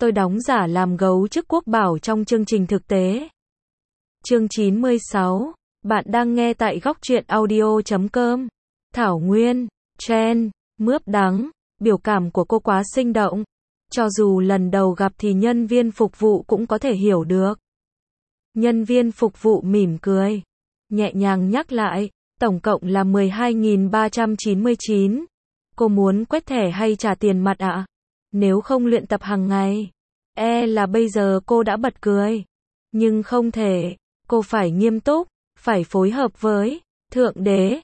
Tôi đóng giả làm gấu chức quốc bảo trong chương trình thực tế. Chương 96. Bạn đang nghe tại góc truyện audio.com. Thảo Nguyên, Chen, mướp đắng, biểu cảm của cô quá sinh động. Cho dù lần đầu gặp thì nhân viên phục vụ cũng có thể hiểu được. Nhân viên phục vụ mỉm cười, nhẹ nhàng nhắc lại, tổng cộng là 12.399. Cô muốn quét thẻ hay trả tiền mặt ạ? Nếu không luyện tập hàng ngày, là bây giờ cô đã bật cười. Nhưng không thể, cô phải nghiêm túc, phải phối hợp với Thượng Đế.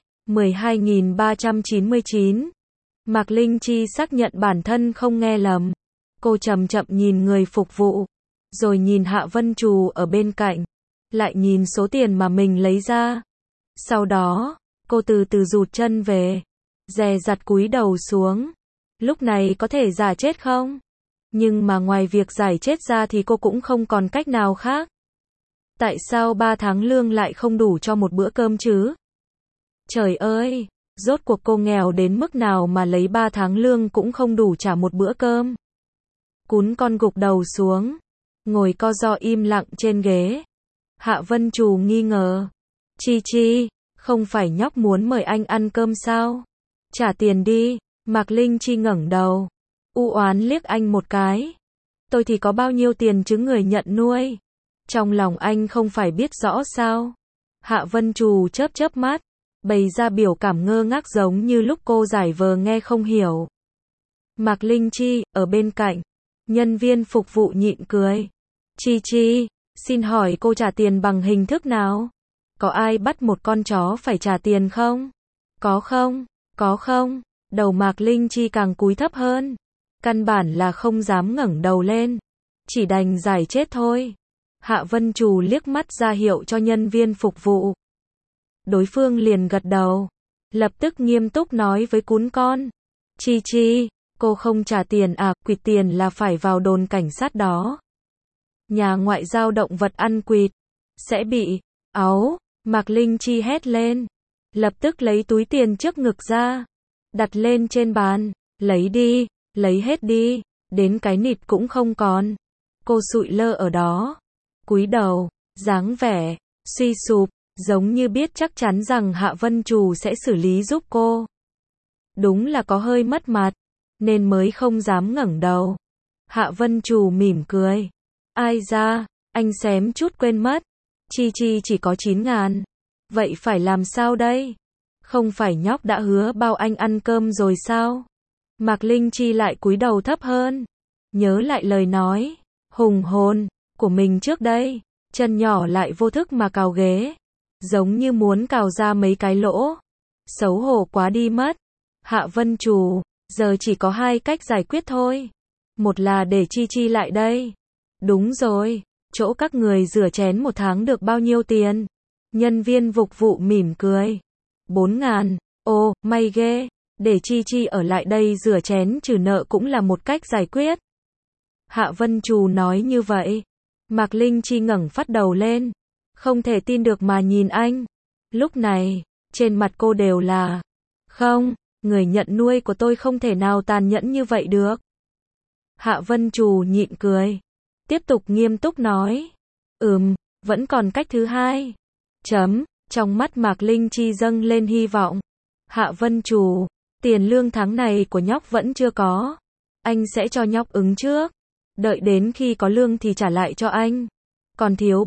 12.399. Mạc Linh Chi xác nhận bản thân không nghe lầm. Cô chậm chậm nhìn người phục vụ, rồi nhìn Hạ Vân Trù ở bên cạnh, lại nhìn số tiền mà mình lấy ra. Sau đó, cô từ từ rụt chân về, dè dặt cúi đầu xuống. Lúc này có thể giả chết không? Nhưng mà ngoài việc giải chết ra thì cô cũng không còn cách nào khác. Tại sao 3 tháng lương lại không đủ cho một bữa cơm chứ? Trời ơi, rốt cuộc cô nghèo đến mức nào mà lấy 3 tháng lương cũng không đủ trả một bữa cơm? Cún con gục đầu xuống, ngồi co ro im lặng trên ghế. Hạ Vân Trù nghi ngờ. Chi Chi, không phải nhóc muốn mời anh ăn cơm sao? Trả tiền đi. Mạc Linh Chi ngẩng đầu, u oán liếc anh một cái. Tôi thì có bao nhiêu tiền chứ người nhận nuôi? Trong lòng anh không phải biết rõ sao? Hạ Vân Trù chớp chớp mắt, bày ra biểu cảm ngơ ngác giống như lúc cô giải vờ nghe không hiểu. Mạc Linh Chi, ở bên cạnh, nhân viên phục vụ nhịn cười. Chi Chi, xin hỏi cô trả tiền bằng hình thức nào? Có ai bắt một con chó phải trả tiền không? Có không? Có không? Đầu Mạc Linh Chi càng cúi thấp hơn. Căn bản là không dám ngẩng đầu lên. Chỉ đành giải chết thôi. Hạ Vân Trù liếc mắt ra hiệu cho nhân viên phục vụ. Đối phương liền gật đầu. Lập tức nghiêm túc nói với cún con. Chi Chi, cô không trả tiền à? Quỵt tiền là phải vào đồn cảnh sát đó. Nhà ngoại giao động vật ăn quỵt sẽ bị áu. Mạc Linh Chi hét lên. Lập tức lấy túi tiền trước ngực ra, đặt lên trên bàn. Lấy đi, lấy hết đi, đến cái nịt cũng không còn. Cô sụi lơ ở đó, cúi đầu, dáng vẻ suy sụp, giống như biết chắc chắn rằng Hạ Vân Trù sẽ xử lý giúp cô. Đúng là có hơi mất mặt, nên mới không dám ngẩng đầu. Hạ Vân Trù mỉm cười. Ai ra, anh xém chút quên mất. Chi Chi chỉ có 9.000. Vậy phải làm sao đây? Không phải nhóc đã hứa bao anh ăn cơm rồi sao? Mạc Linh Chi lại cúi đầu thấp hơn, nhớ lại lời nói hùng hồn của mình trước đây, chân nhỏ lại vô thức mà cào ghế, giống như muốn cào ra mấy cái lỗ. Xấu hổ quá đi mất. Hạ Vân Trù, giờ chỉ có 2 cách giải quyết thôi. Một là để Chi Chi lại đây. Đúng rồi, chỗ các người rửa chén 1 tháng được bao nhiêu tiền? Nhân viên phục vụ mỉm cười. 4.000. Ồ, may ghê. Để Chi Chi ở lại đây rửa chén trừ nợ cũng là một cách giải quyết. Hạ Vân Trù nói như vậy. Mạc Linh Chi ngẩng phát đầu lên, không thể tin được mà nhìn anh. Lúc này, trên mặt cô đều là không, người nhận nuôi của tôi không thể nào tàn nhẫn như vậy được. Hạ Vân Trù nhịn cười, tiếp tục nghiêm túc nói. Vẫn còn cách thứ hai. Trong mắt Mạc Linh Chi dâng lên hy vọng. Hạ Vân Trù, tiền lương tháng này của nhóc vẫn chưa có. Anh sẽ cho nhóc ứng trước. Đợi đến khi có lương thì trả lại cho anh. Còn thiếu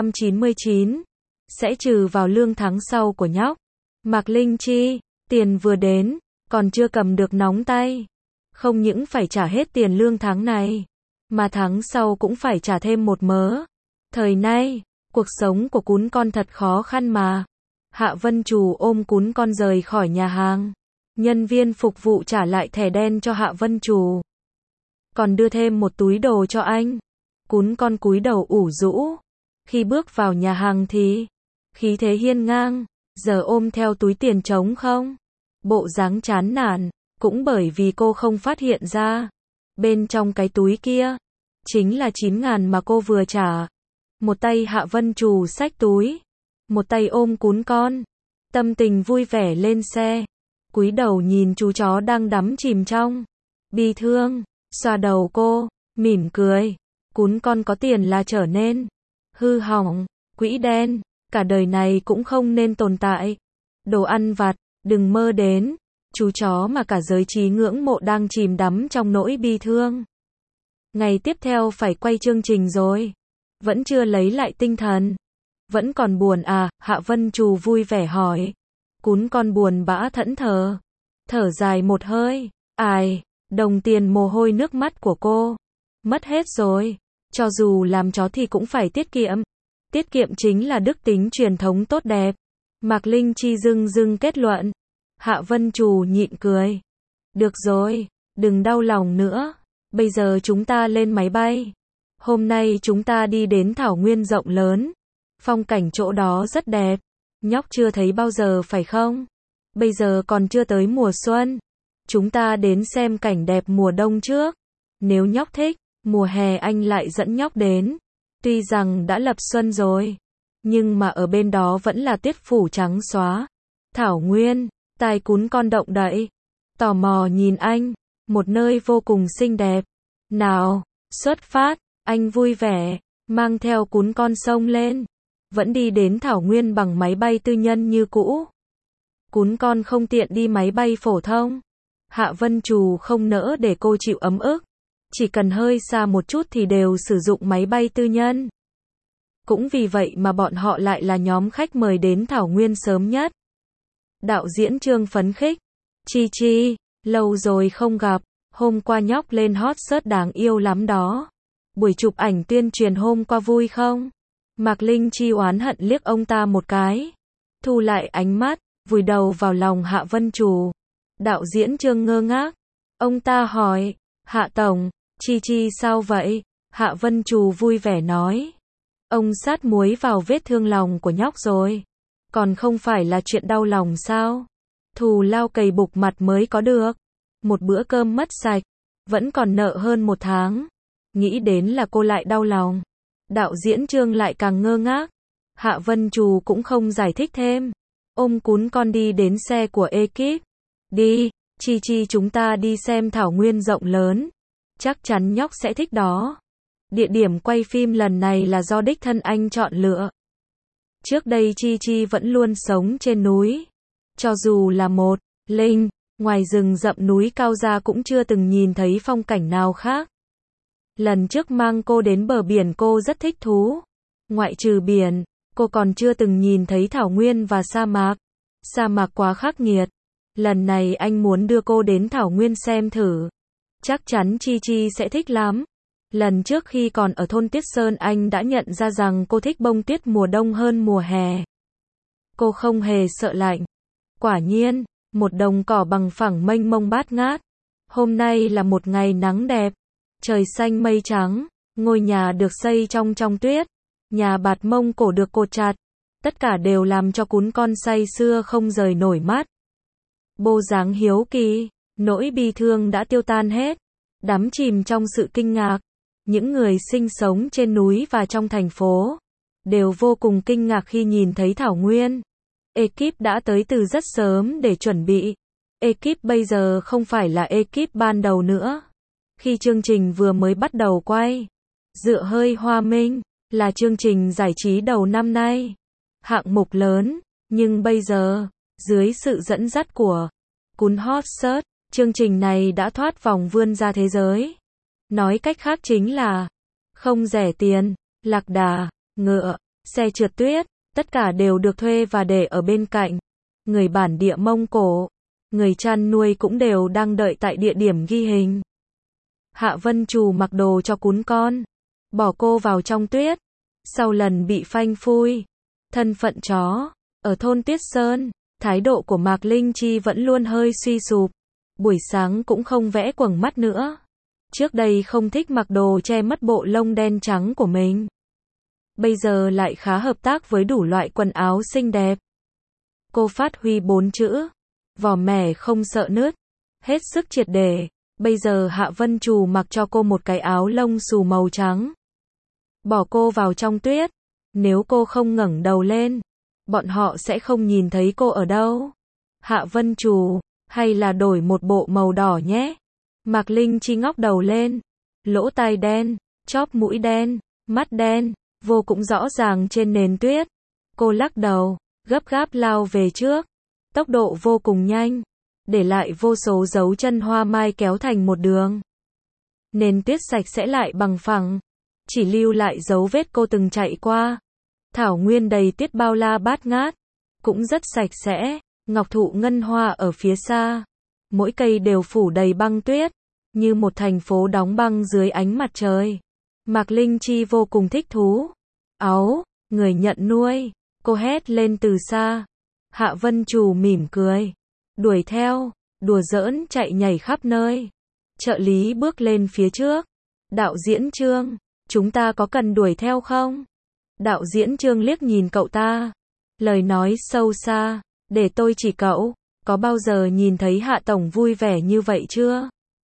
399. Sẽ trừ vào lương tháng sau của nhóc. Mạc Linh Chi, tiền vừa đến, còn chưa cầm được nóng tay. Không những phải trả hết tiền lương tháng này, mà tháng sau cũng phải trả thêm một mớ. Thời nay, cuộc sống của cún con thật khó khăn mà. Hạ Vân Trù ôm cún con rời khỏi nhà hàng. Nhân viên phục vụ trả lại thẻ đen cho Hạ Vân Trù, còn đưa thêm một túi đồ cho anh. Cún con cúi đầu ủ rũ. Khi bước vào nhà hàng thì khí thế hiên ngang, giờ ôm theo túi tiền trống không. Bộ dáng chán nản, cũng bởi vì cô không phát hiện ra. Bên trong cái túi kia, chính là 9.000 mà cô vừa trả. Một tay Hạ Vân Trù xách túi, một tay ôm cún con. Tâm tình vui vẻ lên xe, cúi đầu nhìn chú chó đang đắm chìm trong bi thương, xoa đầu cô, mỉm cười. Cún con có tiền là trở nên hư hỏng, quỹ đen, cả đời này cũng không nên tồn tại. Đồ ăn vặt, đừng mơ đến. Chú chó mà cả giới trí ngưỡng mộ đang chìm đắm trong nỗi bi thương. Ngày tiếp theo phải quay chương trình rồi. Vẫn chưa lấy lại tinh thần. Vẫn còn buồn à? Hạ Vân Trù vui vẻ hỏi. Cún con buồn bã thẫn thờ. Thở dài một hơi. Ai, đồng tiền mồ hôi nước mắt của cô mất hết rồi. Cho dù làm chó thì cũng phải tiết kiệm. Tiết kiệm chính là đức tính truyền thống tốt đẹp. Mạc Linh Chi dưng dưng kết luận. Hạ Vân Trù nhịn cười. Được rồi, đừng đau lòng nữa. Bây giờ chúng ta lên máy bay. Hôm nay chúng ta đi đến thảo nguyên rộng lớn. Phong cảnh chỗ đó rất đẹp. Nhóc chưa thấy bao giờ phải không? Bây giờ còn chưa tới mùa xuân. Chúng ta đến xem cảnh đẹp mùa đông trước. Nếu nhóc thích, mùa hè anh lại dẫn nhóc đến. Tuy rằng đã lập xuân rồi, nhưng mà ở bên đó vẫn là tuyết phủ trắng xóa. Thảo nguyên, tai cún con động đậy. Tò mò nhìn anh, một nơi vô cùng xinh đẹp. Nào, xuất phát, anh vui vẻ, mang theo cún con xông lên. Vẫn đi đến thảo nguyên bằng máy bay tư nhân như cũ. Cún con không tiện đi máy bay phổ thông. Hạ Vân Trù không nỡ để cô chịu ấm ức. Chỉ cần hơi xa một chút thì đều sử dụng máy bay tư nhân. Cũng vì vậy mà bọn họ lại là nhóm khách mời đến thảo nguyên sớm nhất. Đạo diễn Trương phấn khích. Chi Chi, lâu rồi không gặp. Hôm qua nhóc lên hot search đáng yêu lắm đó. Buổi chụp ảnh tuyên truyền hôm qua vui không? Mạc Linh Chi oán hận liếc ông ta một cái. Thu lại ánh mắt, vùi đầu vào lòng Hạ Vân Trù. Đạo diễn Trương ngơ ngác. Ông ta hỏi, Hạ Tổng, Chi Chi sao vậy? Hạ Vân Trù vui vẻ nói. Ông sát muối vào vết thương lòng của nhóc rồi. Còn không phải là chuyện đau lòng sao? Thù lao cày bục mặt mới có được. Một bữa cơm mất sạch. Vẫn còn nợ hơn 1 tháng. Nghĩ đến là cô lại đau lòng. Đạo diễn Trương lại càng ngơ ngác. Hạ Vân Trù cũng không giải thích thêm. Ôm cún con đi đến xe của ekip. Đi, Chi Chi chúng ta đi xem thảo nguyên rộng lớn. Chắc chắn nhóc sẽ thích đó. Địa điểm quay phim lần này là do đích thân anh chọn lựa. Trước đây Chi Chi vẫn luôn sống trên núi. Cho dù là một linh, ngoài rừng rậm núi cao ra cũng chưa từng nhìn thấy phong cảnh nào khác. Lần trước mang cô đến bờ biển cô rất thích thú. Ngoại trừ biển, cô còn chưa từng nhìn thấy thảo nguyên và sa mạc. Sa mạc quá khắc nghiệt. Lần này anh muốn đưa cô đến thảo nguyên xem thử. Chắc chắn Chi Chi sẽ thích lắm. Lần trước khi còn ở thôn Tuyết Sơn anh đã nhận ra rằng cô thích bông tuyết mùa đông hơn mùa hè. Cô không hề sợ lạnh. Quả nhiên, một đồng cỏ bằng phẳng mênh mông bát ngát. Hôm nay là một ngày nắng đẹp. Trời xanh mây trắng, ngôi nhà được xây trong tuyết. Nhà bạt Mông Cổ được cột chặt. Tất cả đều làm cho cún con say sưa không rời nổi mắt. Bộ dáng hiếu kỳ, nỗi bi thương đã tiêu tan hết. Đắm chìm trong sự kinh ngạc. Những người sinh sống trên núi và trong thành phố đều vô cùng kinh ngạc khi nhìn thấy thảo nguyên. Ekip đã tới từ rất sớm để chuẩn bị. Ekip bây giờ không phải là ekip ban đầu nữa. Khi chương trình vừa mới bắt đầu quay, Dựa hơi Hoa Minh là chương trình giải trí đầu năm nay. Hạng mục lớn, nhưng bây giờ, dưới sự dẫn dắt của Cún Hot Search, chương trình này đã thoát vòng vươn ra thế giới. Nói cách khác chính là không rẻ tiền, lạc đà, ngựa, xe trượt tuyết, tất cả đều được thuê và để ở bên cạnh. Người bản địa Mông Cổ, người chăn nuôi cũng đều đang đợi tại địa điểm ghi hình. Hạ Vân Trù mặc đồ cho cún con, bỏ cô vào trong tuyết. Sau lần bị phanh phui, thân phận chó, ở thôn Tuyết Sơn, thái độ của Mạc Linh Chi vẫn luôn hơi suy sụp. Buổi sáng cũng không vẽ quầng mắt nữa. Trước đây không thích mặc đồ che mất bộ lông đen trắng của mình. Bây giờ lại khá hợp tác với đủ loại quần áo xinh đẹp. Cô phát huy 4 chữ. Vỏ mẻ không sợ nứt. Hết sức triệt để. Bây giờ Hạ Vân Trù mặc cho cô một cái áo lông xù màu trắng. Bỏ cô vào trong tuyết. Nếu cô không ngẩng đầu lên, bọn họ sẽ không nhìn thấy cô ở đâu. Hạ Vân Trù, hay là đổi một bộ màu đỏ nhé. Mạc Linh Chi ngóc đầu lên. lỗ tai đen, chóp mũi đen, mắt đen, vô cùng rõ ràng trên nền tuyết. Cô lắc đầu, gấp gáp lao về trước, tốc độ vô cùng nhanh, để lại vô số dấu chân hoa mai kéo thành một đường. Nền tuyết sạch sẽ lại bằng phẳng, chỉ lưu lại dấu vết cô từng chạy qua. Thảo nguyên đầy tuyết bao la bát ngát, cũng rất sạch sẽ, ngọc thụ ngân hoa ở phía xa. Mỗi cây đều phủ đầy băng tuyết, như một thành phố đóng băng dưới ánh mặt trời. Mạc Linh Chi vô cùng thích thú. Áu, người nhận nuôi, cô hét lên từ xa. Hạ Vân Trù mỉm cười, đuổi theo, đùa giỡn chạy nhảy khắp nơi. Trợ lý bước lên phía trước. Đạo diễn Trương, chúng ta có cần đuổi theo không? Đạo diễn Trương liếc nhìn cậu ta. Lời nói sâu xa, để tôi chỉ cậu, có bao giờ nhìn thấy Hạ Tổng vui vẻ như vậy chưa?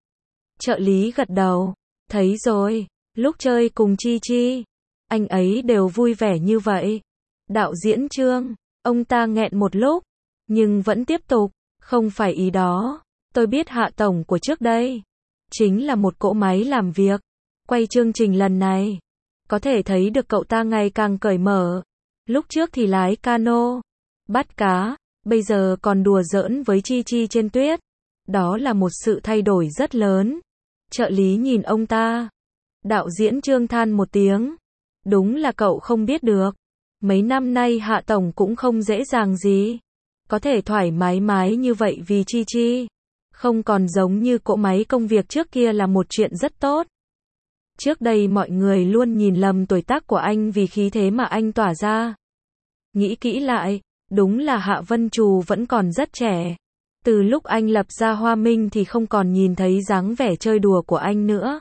Trợ lý gật đầu, thấy rồi, lúc chơi cùng Chi Chi, anh ấy đều vui vẻ như vậy. Đạo diễn Trương, ông ta nghẹn một lúc, nhưng vẫn tiếp tục, không phải ý đó, tôi biết Hạ Tổng của trước đây, chính là một cỗ máy làm việc, quay chương trình lần này, có thể thấy được cậu ta ngày càng cởi mở, lúc trước thì lái cano, bắt cá, bây giờ còn đùa giỡn với Chi Chi trên tuyết, đó là một sự thay đổi rất lớn. Trợ lý nhìn ông ta, đạo diễn Trương than một tiếng, đúng là cậu không biết được, mấy năm nay Hạ Tổng cũng không dễ dàng gì, có thể thoải mái như vậy vì Chi Chi, không còn giống như cỗ máy công việc trước kia là một chuyện rất tốt. Trước đây mọi người luôn nhìn lầm tuổi tác của anh vì khí thế mà anh tỏa ra. Nghĩ kỹ lại, đúng là Hạ Vân Trù vẫn còn rất trẻ. Từ lúc anh lập ra Hoa Minh thì không còn nhìn thấy dáng vẻ chơi đùa của anh nữa.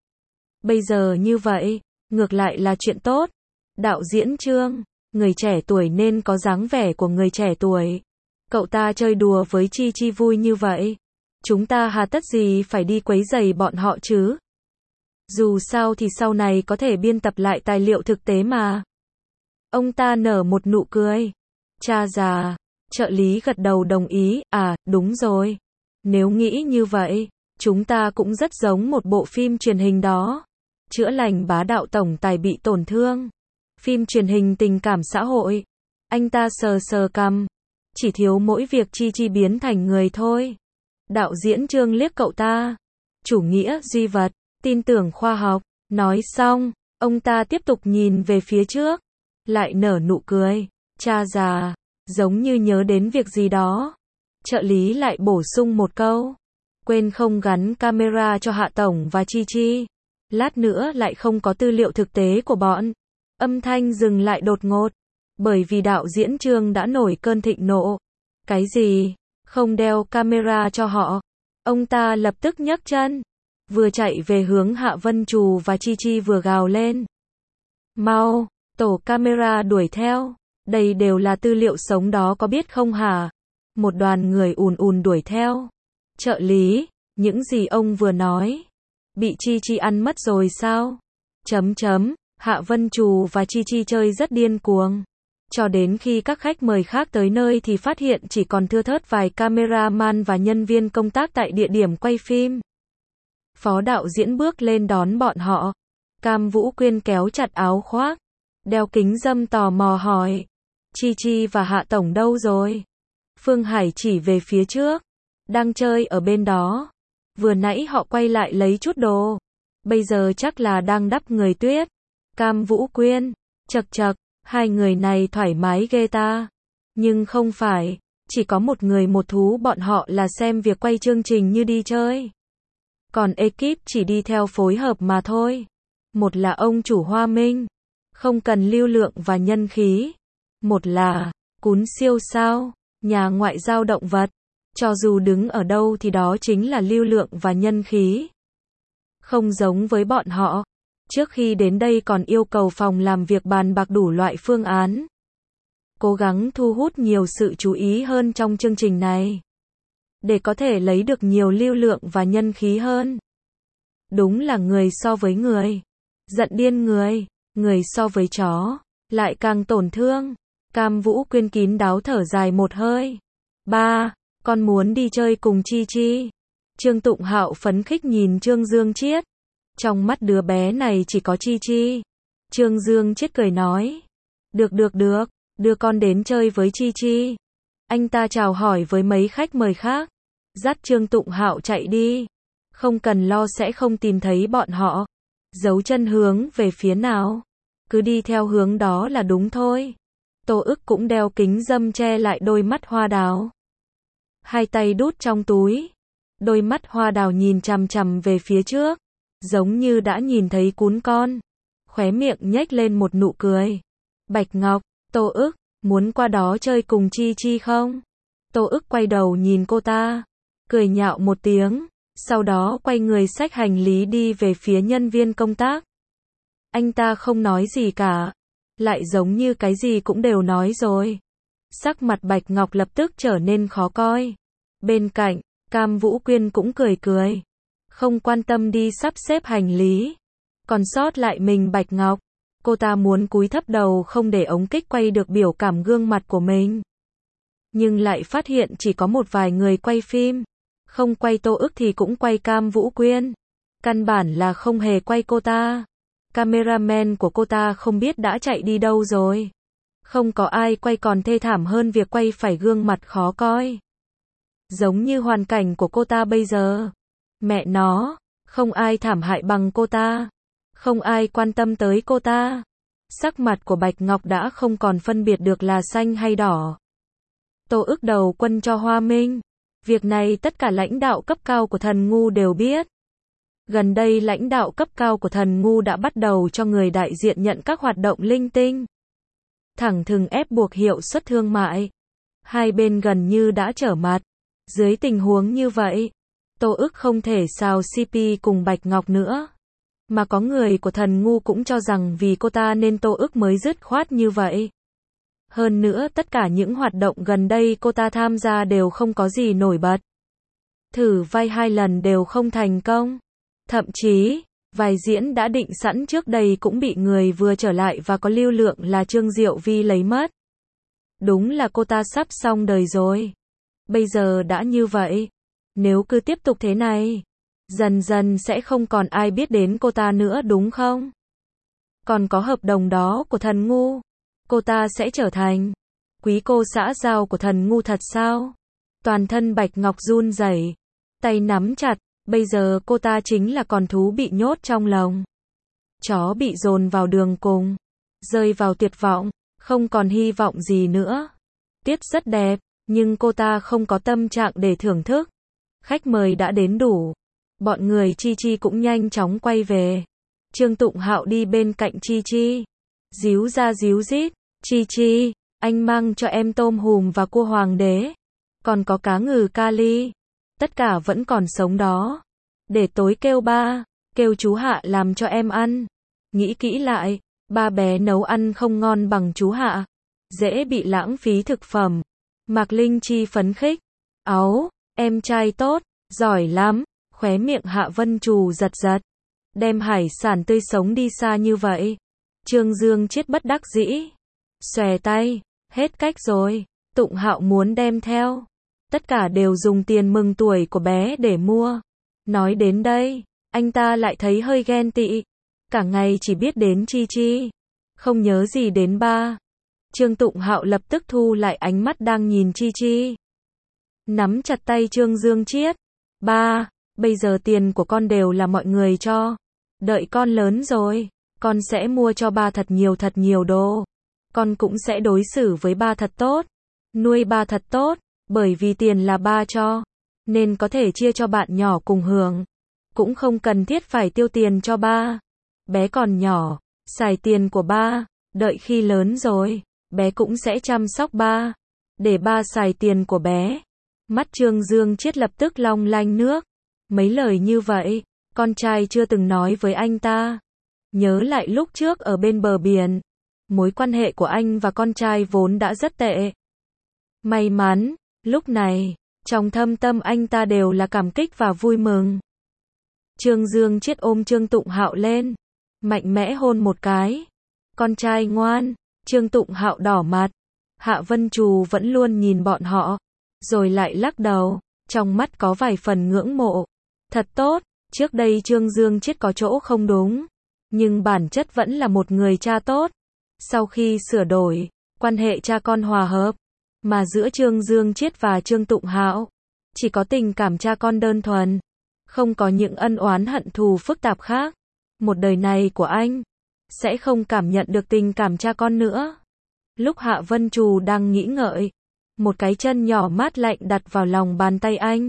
Bây giờ như vậy, ngược lại là chuyện tốt. Đạo diễn Trương, người trẻ tuổi nên có dáng vẻ của người trẻ tuổi. Cậu ta chơi đùa với Chi Chi vui như vậy. Chúng ta hà tất gì phải đi quấy rầy bọn họ chứ? Dù sao thì sau này có thể biên tập lại tài liệu thực tế mà. Ông ta nở một nụ cười. Cha già, trợ lý gật đầu đồng ý, đúng rồi. Nếu nghĩ như vậy, chúng ta cũng rất giống một bộ phim truyền hình đó. Chữa lành bá đạo tổng tài bị tổn thương. Phim truyền hình tình cảm xã hội. Anh ta sờ sờ cằm. Chỉ thiếu mỗi việc Chi Chi biến thành người thôi. Đạo diễn Trương liếc cậu ta. Chủ nghĩa duy vật, tin tưởng khoa học. Nói xong, ông ta tiếp tục nhìn về phía trước. Lại nở nụ cười. Cha già, giống như nhớ đến việc gì đó. Trợ lý lại bổ sung một câu. Quên không gắn camera cho Hạ Tổng và Chi Chi. Lát nữa lại không có tư liệu thực tế của bọn. Âm thanh dừng lại đột ngột. Bởi vì đạo diễn Trương đã nổi cơn thịnh nộ. Cái gì? Không đeo camera cho họ. Ông ta lập tức nhấc chân. Vừa chạy về hướng Hạ Vân Trù và Chi Chi vừa gào lên. Mau, tổ camera đuổi theo. Đây đều là tư liệu sống đó có biết không hả? Một đoàn người ùn đuổi theo. Trợ lý, những gì ông vừa nói. Bị Chi Chi ăn mất rồi sao? Hạ Vân Trù và Chi Chi chơi rất điên cuồng. Cho đến khi các khách mời khác tới nơi thì phát hiện chỉ còn thưa thớt vài cameraman và nhân viên công tác tại địa điểm quay phim. Phó đạo diễn bước lên đón bọn họ. Cam Vũ Quyên kéo chặt áo khoác, đeo kính râm tò mò hỏi. Chi Chi và Hạ Tổng đâu rồi? Phương Hải chỉ về phía trước. Đang chơi ở bên đó. Vừa nãy họ quay lại lấy chút đồ. Bây giờ chắc là đang đắp người tuyết. Cam Vũ Quyên, chậc chậc, hai người này thoải mái ghê ta. Nhưng không phải, chỉ có một người một thú, bọn họ là xem việc quay chương trình như đi chơi. Còn ekip chỉ đi theo phối hợp mà thôi. Một là ông chủ Hoa Minh, không cần lưu lượng và nhân khí. Một là Cún siêu sao, nhà ngoại giao động vật. Cho dù đứng ở đâu thì đó chính là lưu lượng và nhân khí. Không giống với bọn họ. Trước khi đến đây còn yêu cầu phòng làm việc bàn bạc đủ loại phương án. Cố gắng thu hút nhiều sự chú ý hơn trong chương trình này. Để có thể lấy được nhiều lưu lượng và nhân khí hơn. Đúng là người so với người. Giận điên người. Người so với chó. Lại càng tổn thương. Cam Vũ Quyên kín đáo thở dài một hơi. Ba, con muốn đi chơi cùng Chi Chi. Trương Tụng Hạo phấn khích nhìn Trương Dương Chiết. Trong mắt đứa bé này chỉ có Chi Chi. Trương Dương Chiết cười nói. Được, đưa con đến chơi với Chi Chi. Anh ta chào hỏi với mấy khách mời khác, dắt Trương Tụng Hạo chạy đi. Không cần lo sẽ không tìm thấy bọn họ. Giấu chân hướng về phía nào, cứ đi theo hướng đó là đúng thôi. Tô Ức cũng đeo kính râm che lại đôi mắt hoa đào. Hai tay đút trong túi. Đôi mắt hoa đào nhìn chằm chằm về phía trước, giống như đã nhìn thấy cún con. Khóe miệng nhếch lên một nụ cười. Bạch Ngọc, Tô Ức, muốn qua đó chơi cùng Chi Chi không? Tô Ức quay đầu nhìn cô ta, cười nhạo một tiếng, sau đó quay người xách hành lý đi về phía nhân viên công tác. Anh ta không nói gì cả, lại giống như cái gì cũng đều nói rồi. Sắc mặt Bạch Ngọc lập tức trở nên khó coi. Bên cạnh, Cam Vũ Quyên cũng cười cười, không quan tâm đi sắp xếp hành lý. Còn sót lại mình Bạch Ngọc, cô ta muốn cúi thấp đầu không để ống kích quay được biểu cảm gương mặt của mình. Nhưng lại phát hiện chỉ có một vài người quay phim. Không quay Tô Ức thì cũng quay Cam Vũ Quyên. Căn bản là không hề quay cô ta. Cameraman của cô ta không biết đã chạy đi đâu rồi. Không có ai quay còn thê thảm hơn việc quay phải gương mặt khó coi. Giống như hoàn cảnh của cô ta bây giờ. Mẹ nó, không ai thảm hại bằng cô ta. Không ai quan tâm tới cô ta. Sắc mặt của Bạch Ngọc đã không còn phân biệt được là xanh hay đỏ. Tô Ức đầu quân cho Hoa Minh. Việc này tất cả lãnh đạo cấp cao của Thần Ngu đều biết. Gần đây lãnh đạo cấp cao của Thần Ngu đã bắt đầu cho người đại diện nhận các hoạt động linh tinh. Thẳng thừng ép buộc hiệu suất thương mại. Hai bên gần như đã trở mặt. Dưới tình huống như vậy, Tô Ức không thể xào CP cùng Bạch Ngọc nữa. Mà có người của Thần Ngu cũng cho rằng vì cô ta nên Tô Ức mới dứt khoát như vậy. Hơn nữa tất cả những hoạt động gần đây cô ta tham gia đều không có gì nổi bật. Thử vai 2 lần đều không thành công. Thậm chí, vai diễn đã định sẵn trước đây cũng bị người vừa trở lại và có lưu lượng là Trương Diệu Vi lấy mất. Đúng là cô ta sắp xong đời rồi. Bây giờ đã như vậy, nếu cứ tiếp tục thế này, dần dần sẽ không còn ai biết đến cô ta nữa đúng không? Còn có hợp đồng đó của Thần Ngu, cô ta sẽ trở thành quý cô xã giao của Thần Ngu thật sao? Toàn thân Bạch Ngọc run rẩy, tay nắm chặt, bây giờ cô ta chính là con thú bị nhốt trong lồng. Chó bị dồn vào đường cùng, rơi vào tuyệt vọng, không còn hy vọng gì nữa. Tiết rất đẹp, nhưng cô ta không có tâm trạng để thưởng thức. Khách mời đã đến đủ. Bọn người Chi Chi cũng nhanh chóng quay về. Trương Tụng Hạo đi bên cạnh Chi Chi. Díu ra díu dít. Chi Chi, anh mang cho em tôm hùm và cua hoàng đế. Còn có cá ngừ kali. Tất cả vẫn còn sống đó. Để tối kêu ba, kêu chú Hạ làm cho em ăn. Nghĩ kỹ lại, ba bé nấu ăn không ngon bằng chú Hạ. Dễ bị lãng phí thực phẩm. Mạc Linh Chi phấn khích. Áu, em trai tốt, giỏi lắm. Khóe miệng Hạ Vân Trù giật giật. Đem hải sản tươi sống đi xa như vậy. Trương Dương Chiết bất đắc dĩ. Xòe tay, hết cách rồi. Tụng Hạo muốn đem theo. Tất cả đều dùng tiền mừng tuổi của bé để mua. Nói đến đây, anh ta lại thấy hơi ghen tị. Cả ngày chỉ biết đến Chi Chi, không nhớ gì đến ba. Trương Tụng Hạo lập tức thu lại ánh mắt đang nhìn Chi Chi. Nắm chặt tay Trương Dương Chiết. Ba, bây giờ tiền của con đều là mọi người cho. Đợi con lớn rồi, con sẽ mua cho ba thật nhiều đồ. Con cũng sẽ đối xử với ba thật tốt. Nuôi ba thật tốt, bởi vì tiền là ba cho. Nên có thể chia cho bạn nhỏ cùng hưởng. Cũng không cần thiết phải tiêu tiền cho ba. Bé còn nhỏ, xài tiền của ba. Đợi khi lớn rồi, bé cũng sẽ chăm sóc ba. Để ba xài tiền của bé. Mắt Trương Dương Chiết lập tức long lanh nước. Mấy lời như vậy, con trai chưa từng nói với anh ta. Nhớ lại lúc trước ở bên bờ biển. Mối quan hệ của anh và con trai vốn đã rất tệ. May mắn, lúc này, trong thâm tâm anh ta đều là cảm kích và vui mừng. Trương Dương Chiết ôm Trương Tụng Hạo lên, mạnh mẽ hôn một cái. Con trai ngoan. Trương Tụng Hạo đỏ mặt. Hạ Vân Trù vẫn luôn nhìn bọn họ, rồi lại lắc đầu, trong mắt có vài phần ngưỡng mộ. Thật tốt, Trước đây Trương Dương Chiết có chỗ không đúng, nhưng bản chất vẫn là một người cha tốt. Sau khi sửa đổi, quan hệ cha con hòa hợp, mà giữa Trương Dương Chiết và Trương Tụng Hạo, chỉ có tình cảm cha con đơn thuần, không có những ân oán hận thù phức tạp khác. Một đời này của anh, sẽ không cảm nhận được tình cảm cha con nữa. Lúc Hạ Vân Trù đang nghĩ ngợi, một cái chân nhỏ mát lạnh đặt vào lòng bàn tay anh.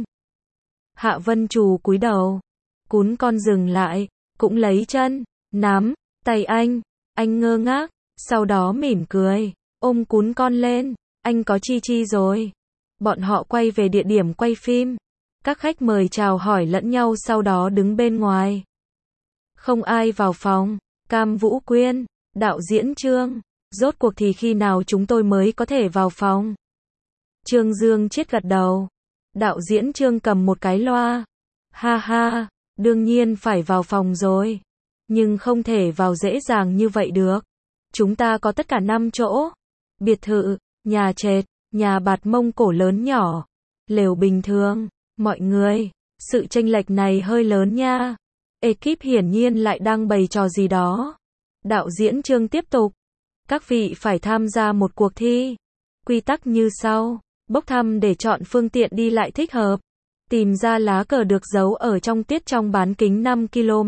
Hạ Vân Trù cúi đầu, cún con dừng lại, cũng lấy chân, nắm, tay anh ngơ ngác, sau đó mỉm cười, ôm cún con lên, anh có Chi Chi rồi. Bọn họ quay về địa điểm quay phim, các khách mời chào hỏi lẫn nhau sau đó đứng bên ngoài. Không ai vào phòng, Cam Vũ Quyên, đạo diễn Trương, rốt cuộc thì khi nào chúng tôi mới có thể vào phòng? Trương Dương Chiết gật đầu. Đạo diễn Trương cầm một cái loa. Ha ha, đương nhiên phải vào phòng rồi. Nhưng không thể vào dễ dàng như vậy được. Chúng ta có tất cả 5 chỗ. Biệt thự, nhà trệt, nhà bạt Mông Cổ lớn nhỏ, lều bình thường. Mọi người, sự chênh lệch này hơi lớn nha. Ekip hiển nhiên lại đang bày trò gì đó. Đạo diễn Trương tiếp tục. Các vị phải tham gia một cuộc thi. Quy tắc như sau. Bốc thăm để chọn phương tiện đi lại thích hợp. Tìm ra lá cờ được giấu ở trong tiết trong bán kính 5 km.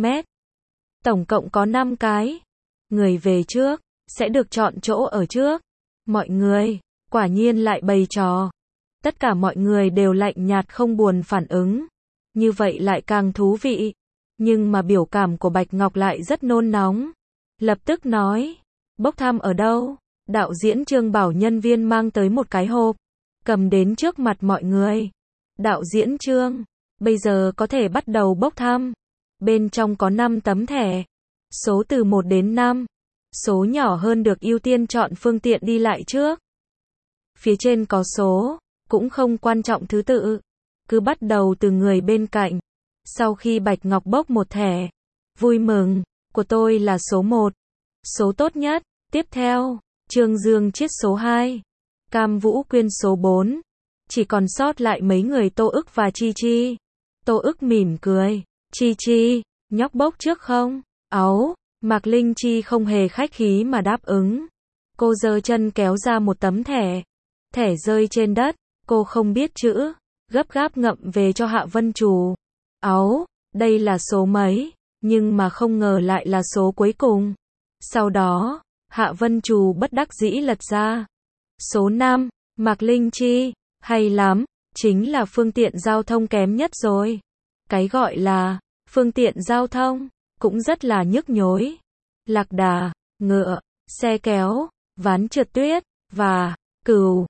Tổng cộng có 5 cái. Người về trước, sẽ được chọn chỗ ở trước. Mọi người, quả nhiên lại bày trò. Tất cả mọi người đều lạnh nhạt không buồn phản ứng. Như vậy lại càng thú vị. Nhưng mà biểu cảm của Bạch Ngọc lại rất nôn nóng. Lập tức nói, bốc thăm ở đâu? Đạo diễn Trương bảo nhân viên mang tới một cái hộp, cầm đến trước mặt mọi người. Đạo diễn Trương, bây giờ có thể bắt đầu bốc thăm. Bên trong có 5 tấm thẻ, số từ 1 đến 5. Số nhỏ hơn được ưu tiên chọn phương tiện đi lại trước. Phía trên có số, cũng không quan trọng thứ tự. Cứ bắt đầu từ người bên cạnh. Sau khi Bạch Ngọc bốc một thẻ, vui mừng, của tôi là số 1. Số tốt nhất. Tiếp theo, Trương Dương Chiết số 2. Cam Vũ Quyên số 4. Chỉ còn sót lại mấy người Tô Ức và Chi Chi. Tô Ức mỉm cười. Chi Chi, nhóc bốc trước không? Áu, Mạc Linh Chi không hề khách khí mà đáp ứng. Cô giơ chân kéo ra một tấm thẻ. Thẻ rơi trên đất, cô không biết chữ, gấp gáp ngậm về cho Hạ Vân Trù. Áu, đây là số mấy, nhưng mà không ngờ lại là số cuối cùng. Sau đó, Hạ Vân Trù bất đắc dĩ lật ra. Số 5, Mạc Linh Chi, hay lắm, chính là phương tiện giao thông kém nhất rồi. Cái gọi là phương tiện giao thông, cũng rất là nhức nhối. Lạc đà, ngựa, xe kéo, ván trượt tuyết, và cừu,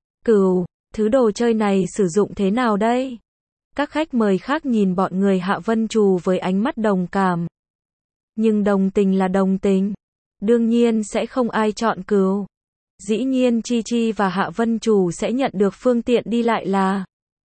thứ đồ chơi này sử dụng thế nào đây? Các khách mời khác nhìn bọn người Hạ Vân Trù với ánh mắt đồng cảm. Nhưng đồng tình là đồng tình. Đương nhiên sẽ không ai chọn cừu. Dĩ nhiên Chi Chi và Hạ Vân Trù sẽ nhận được phương tiện đi lại là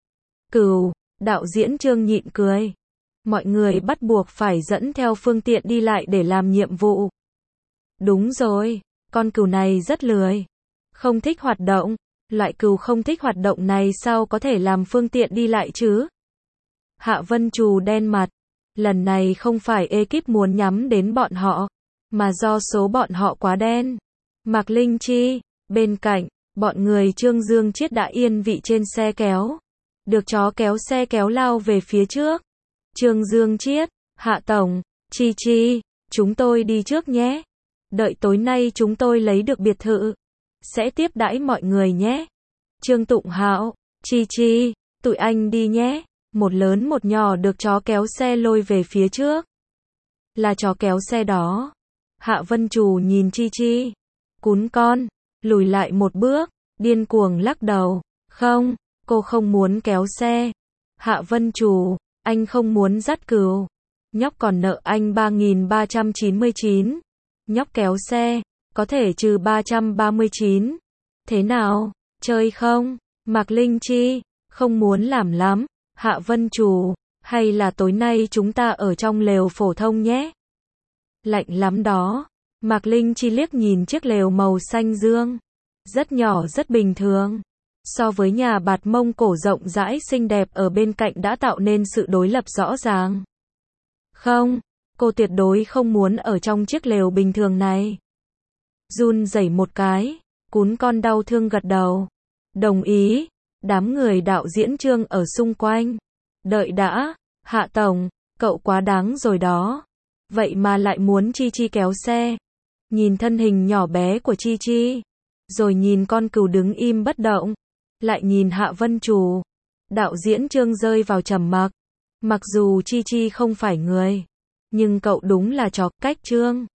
cừu. Đạo diễn Trương nhịn cười. Mọi người bắt buộc phải dẫn theo phương tiện đi lại để làm nhiệm vụ. Đúng rồi, con cừu này rất lười. Không thích hoạt động. Loại cừu không thích hoạt động này sao có thể làm phương tiện đi lại chứ? Hạ Vân Trù đen mặt. Lần này không phải ekip muốn nhắm đến bọn họ, mà do số bọn họ quá đen. Mạc Linh Chi, bên cạnh, bọn người Trương Dương Chiết đã yên vị trên xe kéo. Được chó kéo xe kéo lao về phía trước. Trương Dương Chiết, Hạ Tổng, Chi Chi, chúng tôi đi trước nhé. Đợi tối nay chúng tôi lấy được biệt thự, sẽ tiếp đãi mọi người nhé. Trương Tụng Hạo, Chi Chi, tụi anh đi nhé. Một lớn một nhỏ được chó kéo xe lôi về phía trước. Là chó kéo xe đó. Hạ Vân Trù nhìn Chi Chi. Cún con, lùi lại một bước, điên cuồng lắc đầu. Không, cô không muốn kéo xe. Hạ Vân Trù, anh không muốn dắt cừu. Nhóc còn nợ anh 3.399. Nhóc kéo xe, có thể trừ 339. Thế nào, chơi không? Mạc Linh Chi, không muốn làm lắm. Hạ Vân Trù, hay là tối nay chúng ta ở trong lều phổ thông nhé? Lạnh lắm đó. Mạc Linh Chi liếc nhìn chiếc lều màu xanh dương. Rất nhỏ rất bình thường. So với nhà bạt Mông Cổ rộng rãi xinh đẹp ở bên cạnh đã tạo nên sự đối lập rõ ràng. Không, cô tuyệt đối không muốn ở trong chiếc lều bình thường này. Run rẩy một cái, cún con đau thương gật đầu. Đồng ý, đám người đạo diễn Trương ở xung quanh. Đợi đã, Hạ Tổng, cậu quá đáng rồi đó. Vậy mà lại muốn Chi Chi kéo xe. Nhìn thân hình nhỏ bé của Chi Chi, rồi nhìn con cừu đứng im bất động, lại nhìn Hạ Vân Trù. Đạo diễn Trương rơi vào trầm mặc. Mặc dù Chi Chi không phải người, nhưng cậu đúng là chó cách Trương.